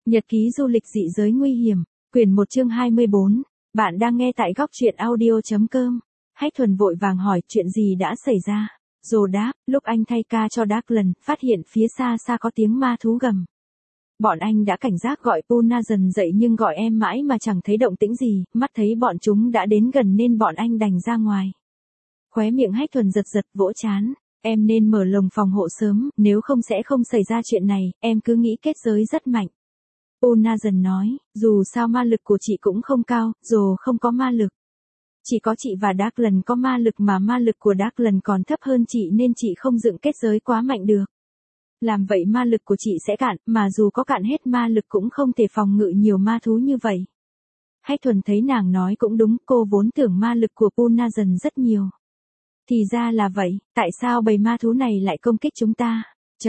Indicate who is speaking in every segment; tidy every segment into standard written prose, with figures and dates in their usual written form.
Speaker 1: Nhật ký du lịch dị giới nguy hiểm, quyển 1 chương 24. Bạn đang nghe tại góc truyện audio.com. Hách Thuần vội vàng hỏi chuyện gì đã xảy ra. Rồ đáp, lúc anh thay ca cho Declan, phát hiện phía xa xa có tiếng ma thú gầm. Bọn anh đã cảnh giác gọi Puna dần dậy nhưng gọi em mãi mà chẳng thấy động tĩnh gì, mắt thấy bọn chúng đã đến gần nên bọn anh đành ra ngoài. Khóe miệng Hách Thuần giật giật vỗ trán. Em nên mở lồng phòng hộ sớm, nếu không sẽ không xảy ra chuyện này, em cứ nghĩ kết giới rất mạnh. Puna dần nói, dù sao ma lực của chị cũng không cao, dù không có ma lực. Chỉ có chị và Declan có ma lực mà ma lực của Declan còn thấp hơn chị nên chị không dựng kết giới quá mạnh được. Làm vậy ma lực của chị sẽ cạn, mà dù có cạn hết ma lực cũng không thể phòng ngự nhiều ma thú như vậy. Hách Thuần thấy nàng nói cũng đúng, cô vốn tưởng ma lực của Puna dần rất nhiều. Thì ra là vậy, tại sao bầy ma thú này lại công kích chúng ta?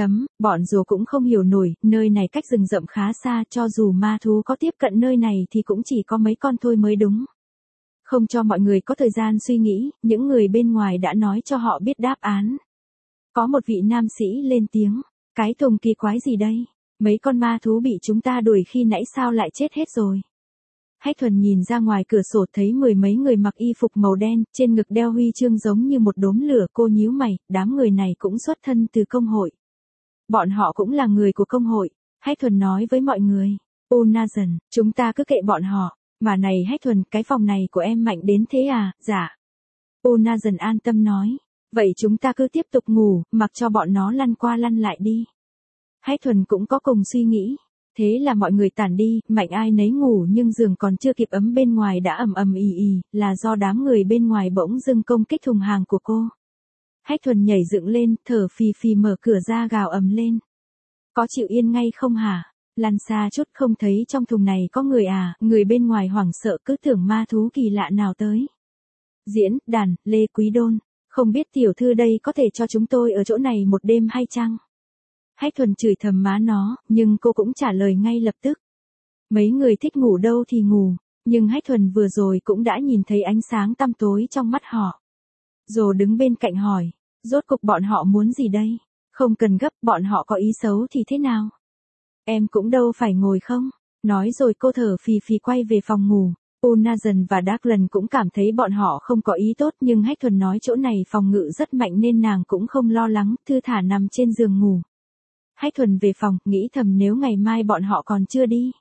Speaker 1: Bọn rùa cũng không hiểu nổi, nơi này cách rừng rậm khá xa, cho dù ma thú có tiếp cận nơi này thì cũng chỉ có mấy con thôi mới đúng. Không cho mọi người có thời gian suy nghĩ, những người bên ngoài đã nói cho họ biết đáp án. Có một vị nam sĩ lên tiếng, cái thùng kỳ quái gì đây? Mấy con ma thú bị chúng ta đuổi khi nãy sao lại chết hết rồi? Hách Thuần nhìn ra ngoài cửa sổ thấy mười mấy người mặc y phục màu đen, trên ngực đeo huy chương giống như một đốm lửa. Cô nhíu mày, đám người này cũng xuất thân từ công hội. Bọn họ cũng là người của công hội. Hách Thuần nói với mọi người, Puna dần, chúng ta cứ kệ bọn họ. Mà này Hách Thuần, cái phòng này của em mạnh đến thế à? Dạ. Puna dần an tâm nói, vậy chúng ta cứ tiếp tục ngủ, mặc cho bọn nó lăn qua lăn lại đi. Hách Thuần cũng có cùng suy nghĩ. Thế là mọi người tản đi, mạnh ai nấy ngủ nhưng giường còn chưa kịp ấm bên ngoài đã ầm ầm ì ì, là do đám người bên ngoài bỗng dưng công kích thùng hàng của cô. Hách Thuần nhảy dựng lên, thở phì phì mở cửa ra gào ầm lên. Có chịu yên ngay không hả? Lăn xa chút, không thấy trong thùng này có người à? Người bên ngoài hoảng sợ cứ tưởng ma thú kỳ lạ nào tới. Diễn đàn, Lê Quý Đôn, không biết tiểu thư đây có thể cho chúng tôi ở chỗ này một đêm hay chăng? Hách Thuần chửi thầm má nó, nhưng cô cũng trả lời ngay lập tức. Mấy người thích ngủ đâu thì ngủ, nhưng Hách Thuần vừa rồi cũng đã nhìn thấy ánh sáng tăm tối trong mắt họ. Rồi đứng bên cạnh hỏi, rốt cục bọn họ muốn gì đây? Không cần gấp, bọn họ có ý xấu thì thế nào? Em cũng đâu phải ngồi không? Nói rồi cô thở phì phì quay về phòng ngủ. Puna dần và Declan cũng cảm thấy bọn họ không có ý tốt nhưng Hách Thuần nói chỗ này phòng ngự rất mạnh nên nàng cũng không lo lắng, thư thả nằm trên giường ngủ. Hách Thuần về phòng, nghĩ thầm nếu ngày mai bọn họ còn chưa đi,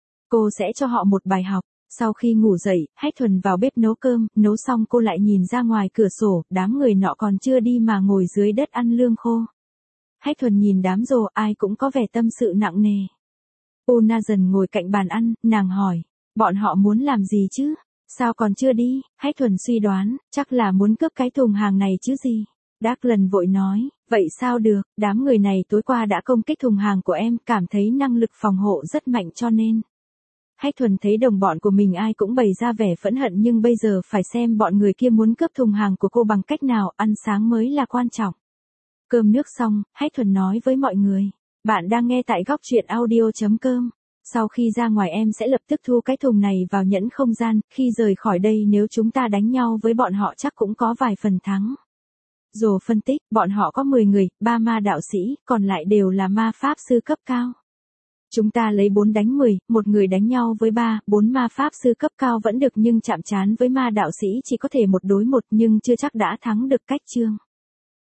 Speaker 1: cô sẽ cho họ một bài học. Sau khi ngủ dậy, Hách Thuần vào bếp nấu cơm, nấu xong cô lại nhìn ra ngoài cửa sổ, đám người nọ còn chưa đi mà ngồi dưới đất ăn lương khô. Hách Thuần nhìn đám rồ, ai cũng có vẻ tâm sự nặng nề. Puna dần ngồi cạnh bàn ăn, nàng hỏi, bọn họ muốn làm gì chứ? Sao còn chưa đi? Hách Thuần suy đoán, chắc là muốn cướp cái thùng hàng này chứ gì. Declan vội nói, vậy sao được, đám người này tối qua đã công kích thùng hàng của em, cảm thấy năng lực phòng hộ rất mạnh cho nên. Hách Thuần thấy đồng bọn của mình ai cũng bày ra vẻ phẫn hận nhưng bây giờ phải xem bọn người kia muốn cướp thùng hàng của cô bằng cách nào, ăn sáng mới là quan trọng. Cơm nước xong, Hách Thuần nói với mọi người, bạn đang nghe tại góc truyện audio.com. Sau khi ra ngoài em sẽ lập tức thu cái thùng này vào nhẫn không gian, khi rời khỏi đây nếu chúng ta đánh nhau với bọn họ chắc cũng có vài phần thắng. Rồi phân tích, bọn họ có 10 người, 3 ma đạo sĩ, còn lại đều là ma pháp sư cấp cao. Chúng ta lấy 4 đánh 10, một người đánh nhau với 3, 4 ma pháp sư cấp cao vẫn được nhưng chạm trán với ma đạo sĩ chỉ có thể 1 đối 1 nhưng chưa chắc đã thắng được cách chương.